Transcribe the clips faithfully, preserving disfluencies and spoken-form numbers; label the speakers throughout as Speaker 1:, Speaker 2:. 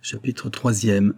Speaker 1: Chapitre troisième.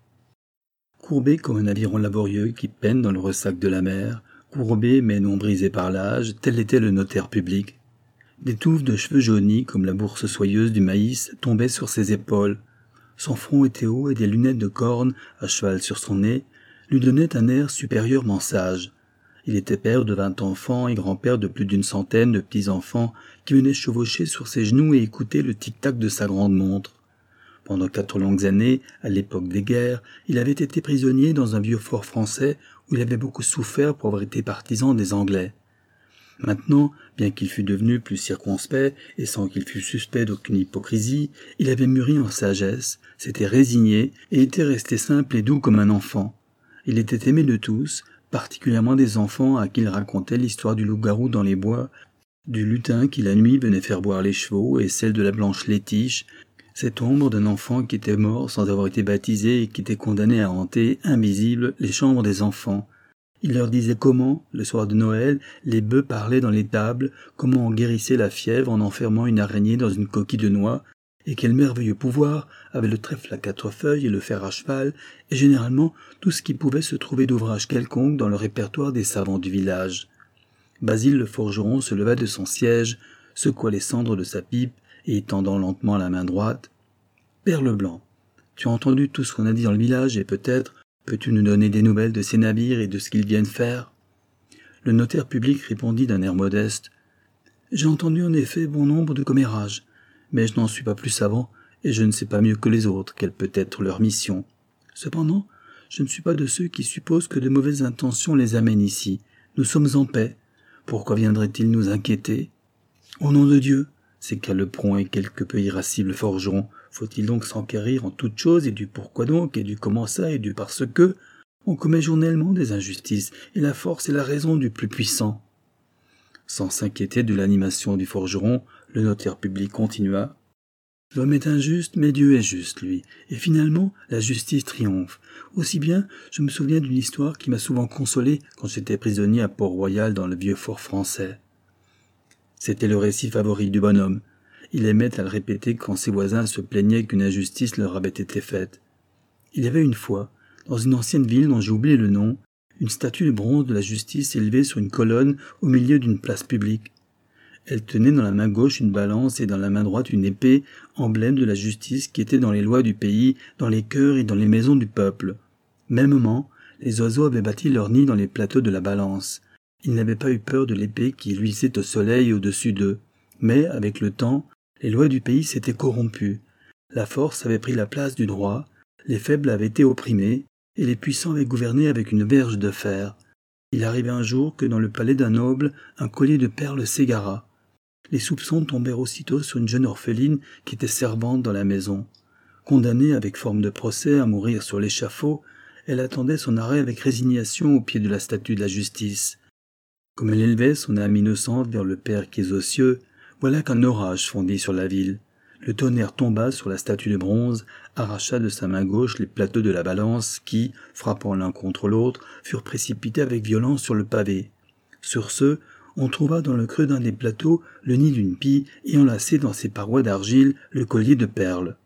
Speaker 1: Courbé comme un aviron laborieux qui peine dans le ressac de la mer, courbé mais non brisé par l'âge, tel était le notaire public. Des touffes de cheveux jaunis comme la bourse soyeuse du maïs tombaient sur ses épaules. Son front était haut et des lunettes de corne, à cheval sur son nez, lui donnaient un air supérieurement sage. Il était père de vingt enfants et grand-père de plus d'une centaine de petits-enfants qui venaient chevaucher sur ses genoux et écouter le tic-tac de sa grande montre. Pendant quatre longues années, à l'époque des guerres, il avait été prisonnier dans un vieux fort français où il avait beaucoup souffert pour avoir été partisan des Anglais. Maintenant, bien qu'il fût devenu plus circonspect et sans qu'il fût suspect d'aucune hypocrisie, il avait mûri en sagesse, s'était résigné et était resté simple et doux comme un enfant. Il était aimé de tous, particulièrement des enfants à qui il racontait l'histoire du loup-garou dans les bois, du lutin qui la nuit venait faire boire les chevaux et celle de la blanche Létiche, cette ombre d'un enfant qui était mort sans avoir été baptisé et qui était condamné à hanter, invisible, les chambres des enfants. Il leur disait comment, le soir de Noël, les bœufs parlaient dans les tables, comment on guérissait la fièvre en enfermant une araignée dans une coquille de noix, et quel merveilleux pouvoir avait le trèfle à quatre feuilles et le fer à cheval, et généralement tout ce qui pouvait se trouver d'ouvrage quelconque dans le répertoire des savants du village. Basile le forgeron se leva de son siège, secoua les cendres de sa pipe, et étendant lentement la main droite, « Père Leblanc, tu as entendu tout ce qu'on a dit dans le village et peut-être peux-tu nous donner des nouvelles de ces navires et de ce qu'ils viennent faire ?» Le notaire public répondit d'un air modeste, « J'ai entendu en effet bon nombre de commérages, mais je n'en suis pas plus savant et je ne sais pas mieux que les autres quelle peut être leur mission. Cependant, je ne suis pas de ceux qui supposent que de mauvaises intentions les amènent ici. Nous sommes en paix. Pourquoi viendraient-ils nous inquiéter ? Au nom de Dieu !» s'écria le prompt et quelque peu irascible forgeron. Faut-il donc s'enquérir en toutes choses et du pourquoi donc et du comment ça et du parce que on commet journellement des injustices et la force est la raison du plus puissant. Sans s'inquiéter de l'animation du forgeron, le notaire public continua. L'homme est injuste, mais Dieu est juste, lui, et finalement la justice triomphe. Aussi bien, je me souviens d'une histoire qui m'a souvent consolé quand j'étais prisonnier à Port-Royal dans le vieux fort français. C'était le récit favori du bonhomme. Il aimait à le répéter quand ses voisins se plaignaient qu'une injustice leur avait été faite. Il y avait une fois, dans une ancienne ville dont j'ai oublié le nom, une statue de bronze de la justice élevée sur une colonne au milieu d'une place publique. Elle tenait dans la main gauche une balance et dans la main droite une épée, emblème de la justice qui était dans les lois du pays, dans les cœurs et dans les maisons du peuple. Mêmement, les oiseaux avaient bâti leur nid dans les plateaux de la balance. Ils n'avaient pas eu peur de l'épée qui luisait au soleil au-dessus d'eux. Mais, avec le temps, les lois du pays s'étaient corrompues. La force avait pris la place du droit, les faibles avaient été opprimés, et les puissants avaient gouverné avec une verge de fer. Il arriva un jour que dans le palais d'un noble, un collier de perles s'égara. Les soupçons tombèrent aussitôt sur une jeune orpheline qui était servante dans la maison. Condamnée avec forme de procès à mourir sur l'échafaud, elle attendait son arrêt avec résignation au pied de la statue de la justice. Comme elle élevait son âme innocente vers le Père qui est aux cieux, voilà qu'un orage fondit sur la ville. Le tonnerre tomba sur la statue de bronze, arracha de sa main gauche les plateaux de la balance qui, frappant l'un contre l'autre, furent précipités avec violence sur le pavé. Sur ce, on trouva dans le creux d'un des plateaux le nid d'une pie et enlacé dans ses parois d'argile le collier de perles.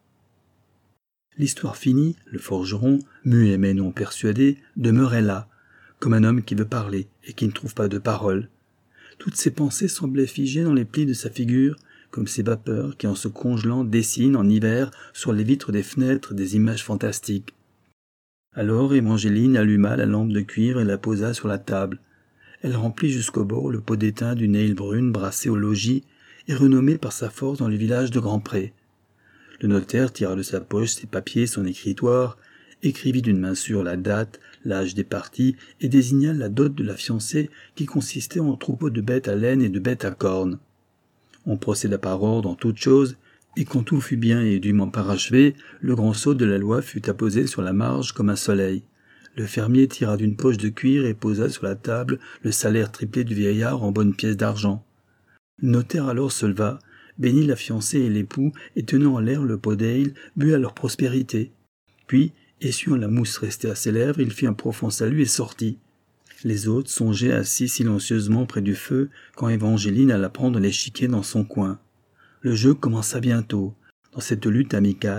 Speaker 1: L'histoire finie, le forgeron, muet mais non persuadé, demeurait là, comme un homme qui veut parler et qui ne trouve pas de parole. Toutes ses pensées semblaient figées dans les plis de sa figure, comme ces vapeurs qui, en se congelant, dessinent en hiver sur les vitres des fenêtres des images fantastiques. Alors Évangéline alluma la lampe de cuivre et la posa sur la table. Elle remplit jusqu'au bord le pot d'étain d'une aile brune brassée au logis et renommée par sa force dans le village de Grandpré. Le notaire tira de sa poche ses papiers, son écritoire, écrivit d'une main sûre la date, l'âge des parties et désigna la dot de la fiancée qui consistait en troupeau de bêtes à laine et de bêtes à cornes. On procéda par ordre en toutes choses, et quand tout fut bien et dûment parachevé, le grand sceau de la loi fut apposé sur la marge comme un soleil. Le fermier tira d'une poche de cuir et posa sur la table le salaire triplé du vieillard en bonnes pièces d'argent. Le notaire alors se leva, bénit la fiancée et l'époux, et tenant en l'air le pot d'ale, but à leur prospérité. Puis, essuyant la mousse restée à ses lèvres, il fit un profond salut et sortit. Les autres songeaient assis silencieusement près du feu quand Évangéline alla prendre l'échiquier dans son coin. Le jeu commença bientôt. Dans cette lutte amicale,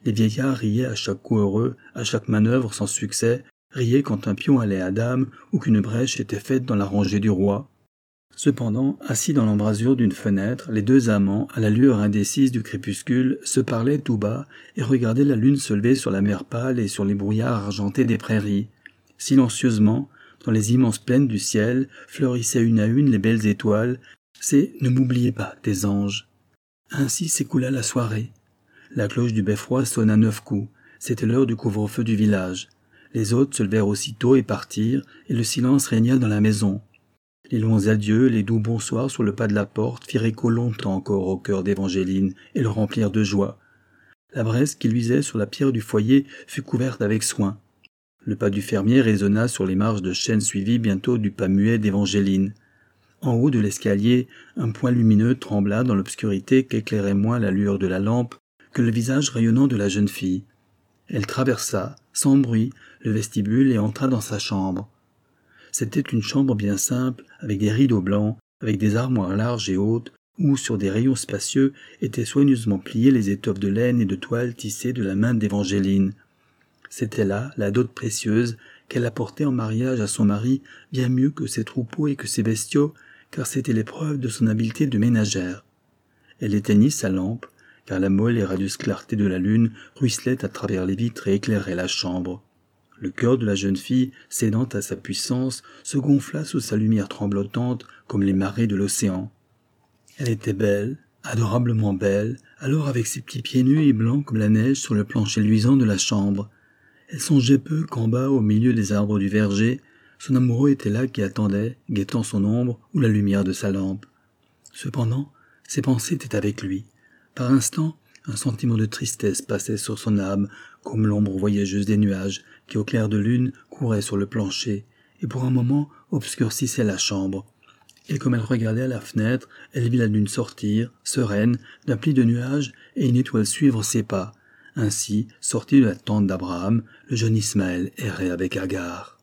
Speaker 1: Les vieillards riaient à chaque coup heureux, à chaque manœuvre sans succès, riaient quand un pion allait à dame ou qu'une brèche était faite dans la rangée du roi. Cependant, assis dans l'embrasure d'une fenêtre, les deux amants, à la lueur indécise du crépuscule, se parlaient tout bas et regardaient la lune se lever sur la mer pâle et sur les brouillards argentés des prairies. Silencieusement, dans les immenses plaines du ciel, fleurissaient une à une les belles étoiles. C'est « Ne m'oubliez pas » des anges. Ainsi s'écoula la soirée. La cloche du beffroi sonna neuf coups. C'était l'heure du couvre-feu du village. Les hôtes se levèrent aussitôt et partirent, et le silence régna dans la maison. Les longs adieux, les doux bonsoirs sur le pas de la porte firent écho longtemps encore au cœur d'Évangéline et le remplirent de joie. La braise qui luisait sur la pierre du foyer fut couverte avec soin. Le pas du fermier résonna sur les marches de chêne suivi bientôt du pas muet d'Évangéline. En haut de l'escalier, un point lumineux trembla dans l'obscurité qu'éclairait moins la lueur de la lampe que le visage rayonnant de la jeune fille. Elle traversa, sans bruit, le vestibule et entra dans sa chambre. C'était une chambre bien simple, avec des rideaux blancs, avec des armoires larges et hautes, où, sur des rayons spacieux, étaient soigneusement pliées les étoffes de laine et de toile tissées de la main d'Évangéline. C'était là la dot précieuse qu'elle apportait en mariage à son mari, bien mieux que ses troupeaux et que ses bestiaux, car c'était l'épreuve de son habileté de ménagère. Elle éteignit sa lampe, car la molle et radieuse clarté de la lune ruisselait à travers les vitres et éclairait la chambre. Le cœur de la jeune fille, cédant à sa puissance, se gonfla sous sa lumière tremblotante comme les marées de l'océan. Elle était belle, adorablement belle, alors avec ses petits pieds nus et blancs comme la neige sur le plancher luisant de la chambre. Elle songeait peu qu'en bas, au milieu des arbres du verger, son amoureux était là qui attendait, guettant son ombre ou la lumière de sa lampe. Cependant, ses pensées étaient avec lui. Par instants, un sentiment de tristesse passait sur son âme, comme l'ombre voyageuse des nuages qui, au clair de lune, couraient sur le plancher, et pour un moment obscurcissaient la chambre. Et comme elle regardait à la fenêtre, elle vit la lune sortir, sereine, d'un pli de nuages, et une étoile suivre ses pas. Ainsi, sorti de la tente d'Abraham, le jeune Ismaël errait avec Agar.